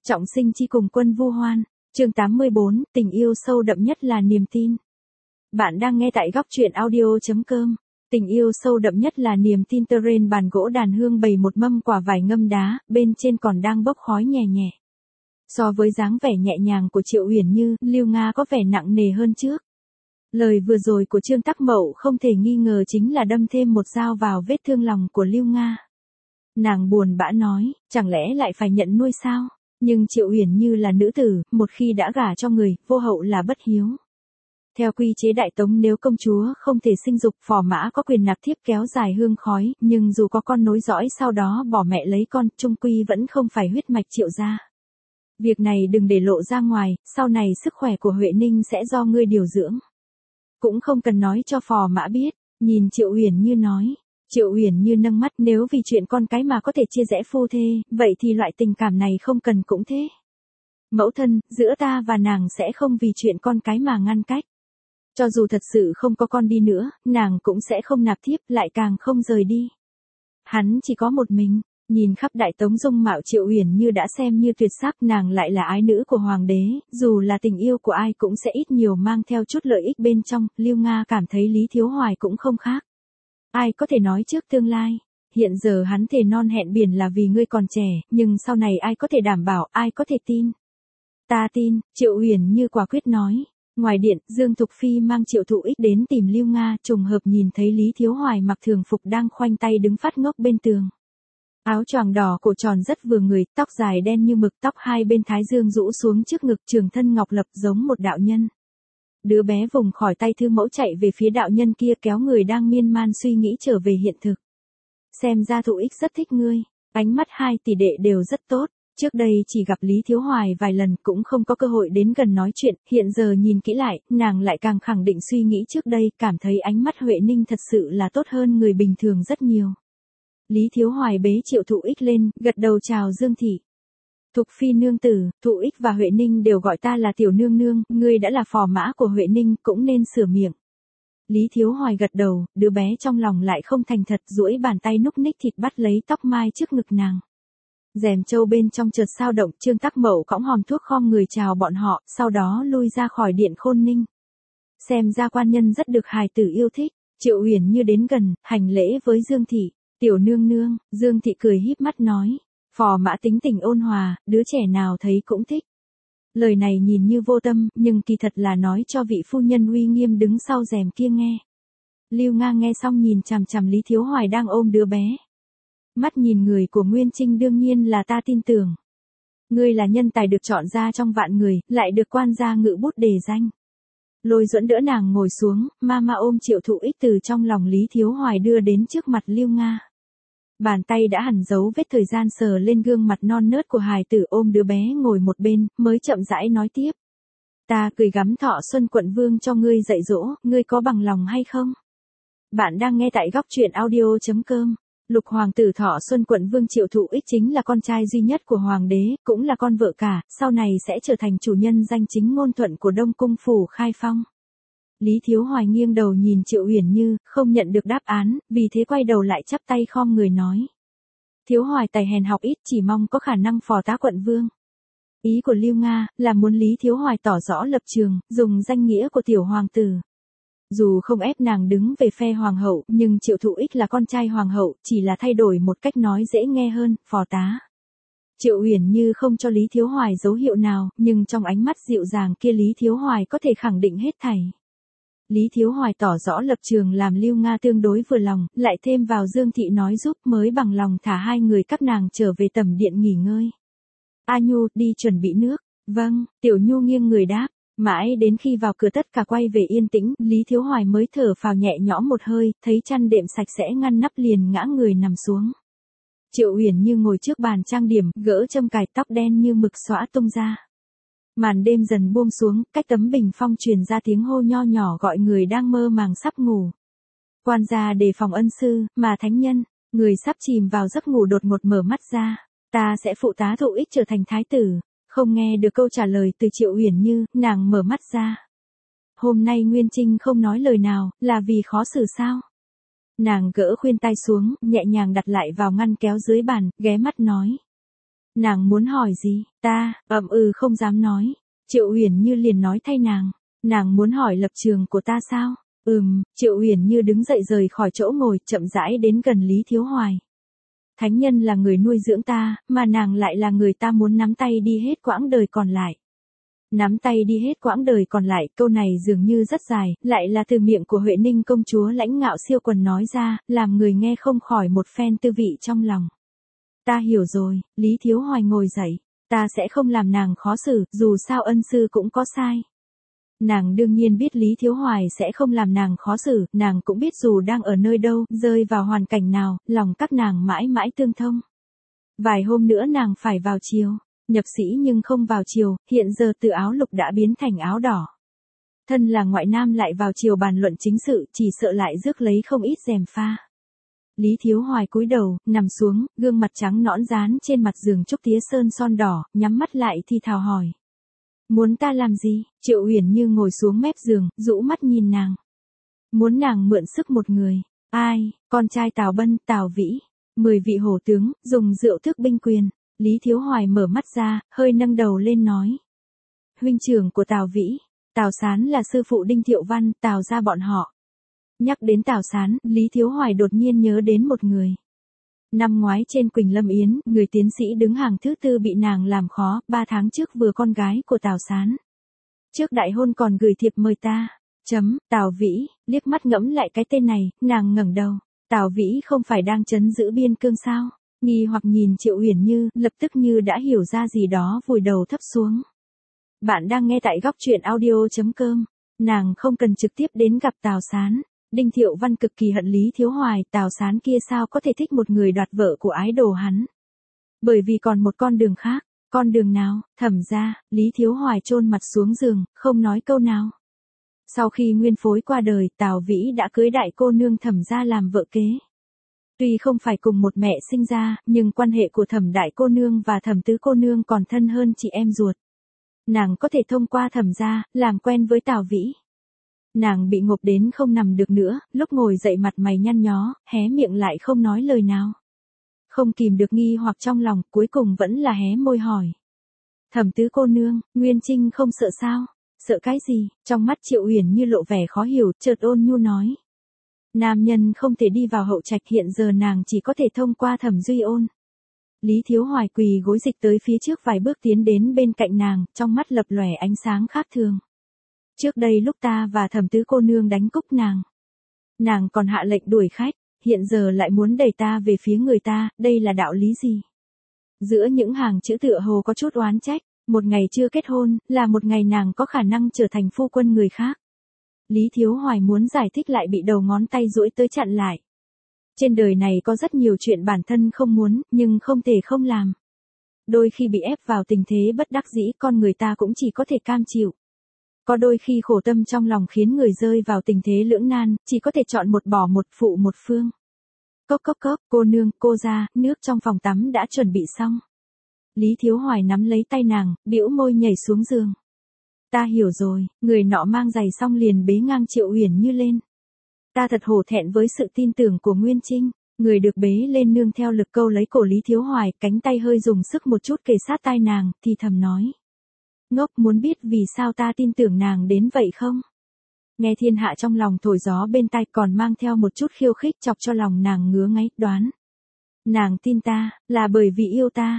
Trọng sinh chi cùng quân vu hoan, chương 84, tình yêu sâu đậm nhất là niềm tin. Bạn đang nghe tại góc truyện audio.com. Tình yêu sâu đậm nhất là niềm tin. Terrain bàn gỗ đàn hương bày một mâm quả vải ngâm đá, bên trên còn đang bốc khói nhẹ nhẹ. So với dáng vẻ nhẹ nhàng của Triệu Uyển Như, Lưu Nga có vẻ nặng nề hơn trước. Lời vừa rồi của Trương Tắc Mậu không thể nghi ngờ chính là đâm thêm một dao vào vết thương lòng của Lưu Nga. Nàng buồn bã nói, chẳng lẽ lại phải nhận nuôi sao? Nhưng Triệu Uyển Như là nữ tử, một khi đã gả cho người, vô hậu là bất hiếu. Theo quy chế Đại Tống, nếu công chúa không thể sinh dục, phò mã có quyền nạp thiếp kéo dài hương khói, nhưng dù có con nối dõi sau đó bỏ mẹ lấy con, chung quy vẫn không phải huyết mạch Triệu gia. Việc này đừng để lộ ra ngoài, sau này sức khỏe của Huệ Ninh sẽ do ngươi điều dưỡng. Cũng không cần nói cho phò mã biết, nhìn Triệu Uyển Như nói. Triệu Uyển Như nâng mắt, nếu vì chuyện con cái mà có thể chia rẽ phu thê, vậy thì loại tình cảm này không cần cũng thế. Mẫu thân, giữa ta và nàng sẽ không vì chuyện con cái mà ngăn cách. Cho dù thật sự không có con đi nữa, nàng cũng sẽ không nạp thiếp, lại càng không rời đi. Hắn chỉ có một mình, nhìn khắp Đại Tống dung mạo Triệu Uyển Như đã xem như tuyệt sắc, nàng lại là ái nữ của hoàng đế, dù là tình yêu của ai cũng sẽ ít nhiều mang theo chút lợi ích bên trong. Lưu Nga cảm thấy Lý Thiếu Hoài cũng không khác. Ai có thể nói trước tương lai, hiện giờ hắn thề non hẹn biển là vì ngươi còn trẻ, nhưng sau này ai có thể đảm bảo, ai có thể tin. Ta tin, Triệu Uyển Như quả quyết nói. Ngoài điện, Dương Thục Phi mang Triệu Thụ Ích đến tìm Lưu Nga, trùng hợp nhìn thấy Lý Thiếu Hoài mặc thường phục đang khoanh tay đứng phát ngốc bên tường. Áo choàng đỏ cổ tròn rất vừa người, tóc dài đen như mực, tóc hai bên thái dương rũ xuống trước ngực, trường thân ngọc lập giống một đạo nhân. Đứa bé vùng khỏi tay Thư Mẫu chạy về phía đạo nhân kia, kéo người đang miên man suy nghĩ trở về hiện thực. Xem ra Thụ Ích rất thích ngươi, ánh mắt hai tỷ đệ đều rất tốt. Trước đây chỉ gặp Lý Thiếu Hoài vài lần cũng không có cơ hội đến gần nói chuyện, hiện giờ nhìn kỹ lại, nàng lại càng khẳng định suy nghĩ trước đây, cảm thấy ánh mắt Huệ Ninh thật sự là tốt hơn người bình thường rất nhiều. Lý Thiếu Hoài bế Triệu Thụ Ích lên, gật đầu chào Dương thị. Thục Phi nương tử, Thụ Ích và Huệ Ninh đều gọi ta là tiểu nương nương, ngươi đã là phò mã của Huệ Ninh cũng nên sửa miệng. Lý Thiếu Hoài gật đầu, đứa bé trong lòng lại không thành thật, duỗi bàn tay núc ních thịt bắt lấy tóc mai trước ngực nàng. Rèm châu bên trong chợt sao động, Trương Tắc Mậu cõng hòm thuốc khom người chào bọn họ, sau đó lui ra khỏi điện Khôn Ninh. Xem ra quan nhân rất được hài tử yêu thích. Triệu Uyển Như đến gần, hành lễ với Dương thị. Tiểu nương nương, Dương thị cười híp mắt nói. Phò mã tính tình ôn hòa, đứa trẻ nào thấy cũng thích. Lời này nhìn như vô tâm, nhưng kỳ thật là nói cho vị phu nhân uy nghiêm đứng sau rèm kia nghe. Lưu Nga nghe xong nhìn chằm chằm Lý Thiếu Hoài đang ôm đứa bé. Mắt nhìn người của Nguyên Trinh đương nhiên là ta tin tưởng. Ngươi là nhân tài được chọn ra trong vạn người, lại được quan gia ngự bút đề danh. Lôi Duẫn đỡ nàng ngồi xuống, mama ôm Triệu Thụ Ích từ trong lòng Lý Thiếu Hoài đưa đến trước mặt Lưu Nga. Bàn tay đã hằn dấu vết thời gian sờ lên gương mặt non nớt của hài tử, ôm đứa bé ngồi một bên, mới chậm rãi nói tiếp. Ta cười gắm thọ xuân quận vương cho ngươi dạy dỗ, ngươi có bằng lòng hay không? Bạn đang nghe tại góc truyện audio.com. Lục hoàng tử Thọ Xuân quận vương Triệu Thụ Ích chính là con trai duy nhất của hoàng đế, cũng là con vợ cả, sau này sẽ trở thành chủ nhân danh chính ngôn thuận của Đông Cung phủ Khai Phong. Lý Thiếu Hoài nghiêng đầu nhìn Triệu Uyển Như, không nhận được đáp án, vì thế quay đầu lại chắp tay khom người nói. Thiếu Hoài tài hèn học ít, chỉ mong có khả năng phò tá quận vương. Ý của Lưu Nga là muốn Lý Thiếu Hoài tỏ rõ lập trường, dùng danh nghĩa của tiểu hoàng tử. Dù không ép nàng đứng về phe hoàng hậu, nhưng Triệu Thụ Ích là con trai hoàng hậu, chỉ là thay đổi một cách nói dễ nghe hơn, phò tá. Triệu Uyển Như không cho Lý Thiếu Hoài dấu hiệu nào, nhưng trong ánh mắt dịu dàng kia Lý Thiếu Hoài có thể khẳng định hết thảy. Lý Thiếu Hoài tỏ rõ lập trường làm Lưu Nga tương đối vừa lòng, lại thêm vào Dương thị nói giúp mới bằng lòng thả hai người các nàng trở về tẩm điện nghỉ ngơi. A Nhu, đi chuẩn bị nước. Vâng, Tiểu Nhu nghiêng người đáp. Mãi đến khi vào cửa tất cả quay về yên tĩnh, Lý Thiếu Hoài mới thở phào nhẹ nhõm một hơi, thấy chăn đệm sạch sẽ ngăn nắp liền ngã người nằm xuống. Triệu Uyển Như ngồi trước bàn trang điểm, gỡ châm cài, tóc đen như mực xõa tung ra. Màn đêm dần buông xuống, cách tấm bình phong truyền ra tiếng hô nho nhỏ gọi người đang mơ màng sắp ngủ. Quan gia đề phòng ân sư, mà thánh nhân, người sắp chìm vào giấc ngủ đột ngột mở mắt ra. Ta sẽ phụ tá Thụ Ích trở thành thái tử. Không nghe được câu trả lời từ Triệu Uyển Như, nàng mở mắt ra. Hôm nay Nguyên Trinh không nói lời nào, là vì khó xử sao? Nàng gỡ khuyên tai xuống, nhẹ nhàng đặt lại vào ngăn kéo dưới bàn, ghé mắt nói. Nàng muốn hỏi gì, ta, không dám nói. Triệu Uyển Như liền nói thay nàng muốn hỏi lập trường của ta sao? Triệu Uyển Như đứng dậy rời khỏi chỗ ngồi, chậm rãi đến gần Lý Thiếu Hoài. Thánh nhân là người nuôi dưỡng ta, mà nàng lại là người ta muốn nắm tay đi hết quãng đời còn lại. Nắm tay đi hết quãng đời còn lại, câu này dường như rất dài, lại là từ miệng của Huệ Ninh công chúa lãnh ngạo siêu quần nói ra, làm người nghe không khỏi một phen tư vị trong lòng. Ta hiểu rồi, Lý Thiếu Hoài ngồi dậy, ta sẽ không làm nàng khó xử, dù sao ân sư cũng có sai. Nàng đương nhiên biết Lý Thiếu Hoài sẽ không làm nàng khó xử, nàng cũng biết dù đang ở nơi đâu, rơi vào hoàn cảnh nào, lòng các nàng mãi mãi tương thông. Vài hôm nữa nàng phải vào triều, nhập sĩ nhưng không vào triều, hiện giờ từ áo lục đã biến thành áo đỏ. Thân là ngoại nam lại vào triều bàn luận chính sự, chỉ sợ lại rước lấy không ít gièm pha. Lý Thiếu Hoài cúi đầu, nằm xuống, gương mặt trắng nõn dán trên mặt giường trúc tía sơn son đỏ, nhắm mắt lại thì thào hỏi. Muốn ta làm gì? Triệu Uyển Như ngồi xuống mép giường, rũ mắt nhìn nàng. Muốn nàng mượn sức một người. Ai? Con trai Tào Bân, Tào Vĩ. 10 vị hổ tướng, dùng rượu thước binh quyền. Lý Thiếu Hoài mở mắt ra, hơi nâng đầu lên nói. Huynh trưởng của Tào Vĩ. Tào Sán là sư phụ Đinh Thiệu Văn, Tào gia bọn họ. Nhắc đến Tào Sán, Lý Thiếu Hoài đột nhiên nhớ đến một người. Năm ngoái trên Quỳnh Lâm Yến, người tiến sĩ đứng hàng thứ 4 bị nàng làm khó, 3 tháng trước vừa con gái của Tào Sán. Trước đại hôn còn gửi thiệp mời ta. Tào Vĩ, liếc mắt ngẫm lại cái tên này, nàng ngẩng đầu. Tào Vĩ không phải đang trấn giữ biên cương sao? Nghi hoặc nhìn Triệu Uyển Như, lập tức như đã hiểu ra gì đó, vùi đầu thấp xuống. Bạn đang nghe tại góc truyện audio.com. Nàng không cần trực tiếp đến gặp Tào Sán. Đinh Thiệu Văn cực kỳ hận Lý Thiếu Hoài, Tào Sán kia sao có thể thích một người đoạt vợ của ái đồ hắn. Bởi vì còn một con đường khác, con đường nào, Thẩm gia. Lý Thiếu Hoài chôn mặt xuống giường, không nói câu nào. Sau khi nguyên phối qua đời, Tào Vĩ đã cưới đại cô nương Thẩm gia làm vợ kế. Tuy không phải cùng một mẹ sinh ra, nhưng quan hệ của Thẩm đại cô nương và Thẩm tứ cô nương còn thân hơn chị em ruột. Nàng có thể thông qua Thẩm gia, làm quen với Tào Vĩ. Nàng bị ngộp đến không nằm được nữa, lúc ngồi dậy mặt mày nhăn nhó, hé miệng lại không nói lời nào. Không kìm được nghi hoặc trong lòng, cuối cùng vẫn là hé môi hỏi. Thẩm tứ cô nương, Nguyên Trinh không sợ sao? Sợ cái gì? Trong mắt Triệu Uyển Như lộ vẻ khó hiểu, chợt ôn nhu nói. Nam nhân không thể đi vào hậu trạch, hiện giờ nàng chỉ có thể thông qua Thẩm Duy Ôn. Lý Thiếu Hoài quỳ gối dịch tới phía trước vài bước tiến đến bên cạnh nàng, trong mắt lập lòe ánh sáng khác thường. Trước đây lúc ta và Thẩm tứ cô nương đánh cúc nàng còn hạ lệnh đuổi khách, hiện giờ lại muốn đẩy ta về phía người ta, đây là đạo lý gì? Giữa những hàng chữ tựa hồ có chút oán trách, một ngày chưa kết hôn, là một ngày nàng có khả năng trở thành phu quân người khác. Lý Thiếu Hoài muốn giải thích lại bị đầu ngón tay duỗi tới chặn lại. Trên đời này có rất nhiều chuyện bản thân không muốn, nhưng không thể không làm. Đôi khi bị ép vào tình thế bất đắc dĩ, con người ta cũng chỉ có thể cam chịu. Có đôi khi khổ tâm trong lòng khiến người rơi vào tình thế lưỡng nan, chỉ có thể chọn một bỏ một, phụ một phương. Cốc, cô nương, cô ra, nước trong phòng tắm đã chuẩn bị xong. Lý Thiếu Hoài nắm lấy tay nàng, bĩu môi nhảy xuống giường. Ta hiểu rồi, người nọ mang giày xong liền bế ngang Triệu Uyển Như lên. Ta thật hổ thẹn với sự tin tưởng của Nguyên Trinh. Người được bế lên nương theo lực câu lấy cổ Lý Thiếu Hoài, cánh tay hơi dùng sức một chút kề sát tai nàng, thì thầm nói. Ngốc, muốn biết vì sao ta tin tưởng nàng đến vậy không? Nghe thiên hạ trong lòng thổi gió bên tai, còn mang theo một chút khiêu khích, chọc cho lòng nàng ngứa ngáy, đoán. Nàng tin ta, là bởi vì yêu ta.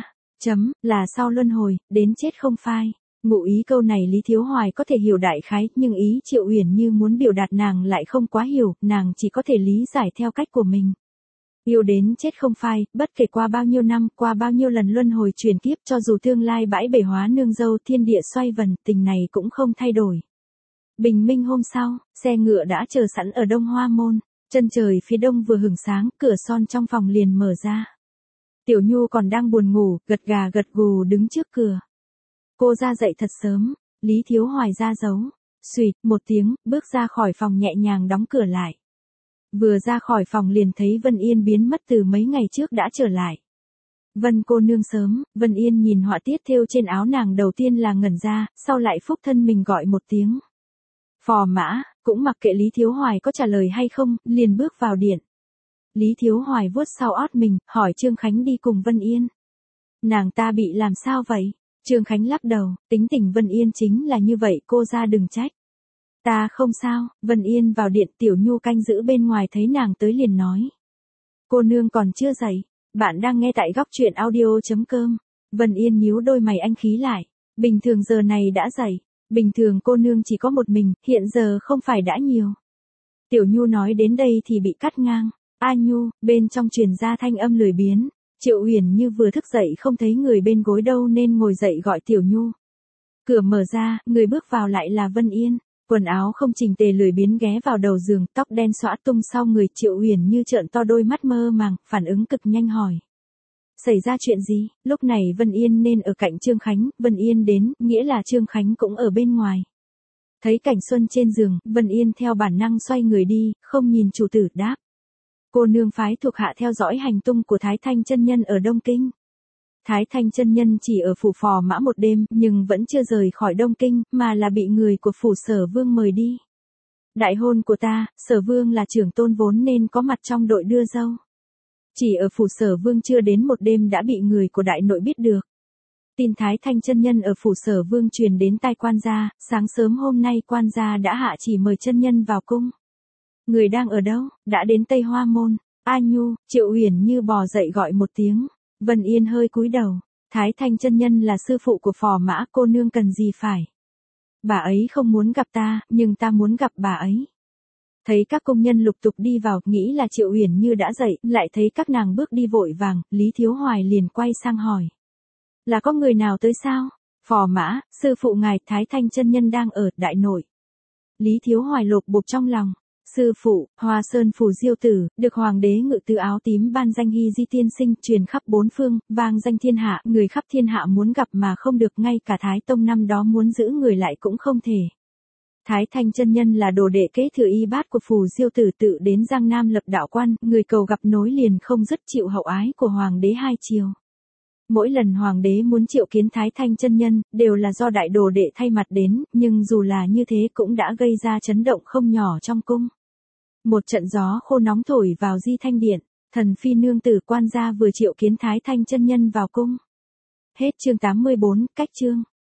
Là sau luân hồi, đến chết không phai. Ngụ ý câu này Lý Thiếu Hoài có thể hiểu đại khái, nhưng ý Triệu Uyển Như muốn biểu đạt nàng lại không quá hiểu, nàng chỉ có thể lý giải theo cách của mình. Yêu đến chết không phai, bất kể qua bao nhiêu năm, qua bao nhiêu lần luân hồi chuyển kiếp, cho dù tương lai bãi bể hóa nương dâu, thiên địa xoay vần, tình này cũng không thay đổi. Bình minh hôm sau, xe ngựa đã chờ sẵn ở Đông Hoa Môn, chân trời phía đông vừa hửng sáng, cửa son trong phòng liền mở ra. Tiểu Nhu còn đang buồn ngủ, gật gà gật gù đứng trước cửa. Cô ra dậy thật sớm, Lý Thiếu Hoài ra dấu, xuỵt một tiếng, bước ra khỏi phòng nhẹ nhàng đóng cửa lại. Vừa ra khỏi phòng liền thấy Vân Yên biến mất từ mấy ngày trước đã trở lại. Vân cô nương sớm, Vân Yên nhìn họa tiết thêu trên áo nàng đầu tiên là ngẩn ra, sau lại phúc thân mình gọi một tiếng. Phò mã, cũng mặc kệ Lý Thiếu Hoài có trả lời hay không, liền bước vào điện. Lý Thiếu Hoài vuốt sau ót mình, hỏi Trương Khánh đi cùng Vân Yên. Nàng ta bị làm sao vậy? Trương Khánh lắc đầu, tính tình Vân Yên chính là như vậy, cô ra đừng trách. Ta không sao. Vân Yên vào điện, Tiểu Nhu canh giữ bên ngoài thấy nàng tới liền nói. Cô nương còn chưa dậy. Bạn đang nghe tại góc truyện audio.com. Vân Yên nhíu đôi mày anh khí lại. Bình thường giờ này đã dậy. Bình thường cô nương chỉ có một mình, hiện giờ không phải đã nhiều. Tiểu Nhu nói đến đây thì bị cắt ngang. A Nhu, bên trong truyền ra thanh âm lười biếng. Triệu Uyển Như vừa thức dậy không thấy người bên gối đâu nên ngồi dậy gọi Tiểu Nhu. Cửa mở ra, người bước vào lại là Vân Yên. Quần áo không chỉnh tề lười biếng ghé vào đầu giường, tóc đen xõa tung sau người. Triệu Uyển Như trợn to đôi mắt mơ màng, phản ứng cực nhanh hỏi. Xảy ra chuyện gì? Lúc này Vân Yên nên ở cạnh Trương Khánh, Vân Yên đến, nghĩa là Trương Khánh cũng ở bên ngoài. Thấy Cảnh Xuân trên giường, Vân Yên theo bản năng xoay người đi, không nhìn chủ tử đáp. Cô nương phái thuộc hạ theo dõi hành tung của Thái Thanh chân nhân ở Đông Kinh. Thái Thanh chân nhân chỉ ở phủ Phò Mã một đêm, nhưng vẫn chưa rời khỏi Đông Kinh, mà là bị người của phủ Sở Vương mời đi. Đại hôn của ta, Sở Vương là trưởng tôn vốn nên có mặt trong đội đưa dâu. Chỉ ở phủ Sở Vương chưa đến một đêm đã bị người của đại nội biết được. Tin Thái Thanh chân nhân ở phủ Sở Vương truyền đến tai quan gia, sáng sớm hôm nay quan gia đã hạ chỉ mời chân nhân vào cung. Người đang ở đâu? Đã đến Tây Hoa Môn. A Nhu, Triệu Uyển Như bò dậy gọi một tiếng. Vân Yên hơi cúi đầu. Thái Thanh chân nhân là sư phụ của Phò Mã, cô nương cần gì phải? Bà ấy không muốn gặp ta, nhưng ta muốn gặp bà ấy. Thấy các công nhân lục tục đi vào, nghĩ là Triệu Uyển Như đã dậy, lại thấy các nàng bước đi vội vàng, Lý Thiếu Hoài liền quay sang hỏi. Là có người nào tới sao? Phò Mã, sư phụ ngài, Thái Thanh chân nhân đang ở đại nội. Lý Thiếu Hoài lột bột trong lòng. Sư phụ, Hoa Sơn Phù Diêu Tử, được Hoàng đế Ngự Tứ áo tím ban danh Hy Di tiên sinh, truyền khắp bốn phương, vang danh thiên hạ, người khắp thiên hạ muốn gặp mà không được, ngay cả Thái Tông năm đó muốn giữ người lại cũng không thể. Thái Thanh chân nhân là đồ đệ kế thừa y bát của Phù Diêu Tử, tự đến Giang Nam lập đạo quan, người cầu gặp nối liền không dứt, chịu hậu ái của Hoàng đế hai triều. Mỗi lần Hoàng đế muốn triệu kiến Thái Thanh chân nhân, đều là do đại đồ đệ thay mặt đến, nhưng dù là như thế cũng đã gây ra chấn động không nhỏ trong cung. Một trận gió khô nóng thổi vào Di Thanh Điện, thần phi nương tử quan gia vừa triệu kiến Thái Thanh chân nhân vào cung. Hết chương 84, cách chương.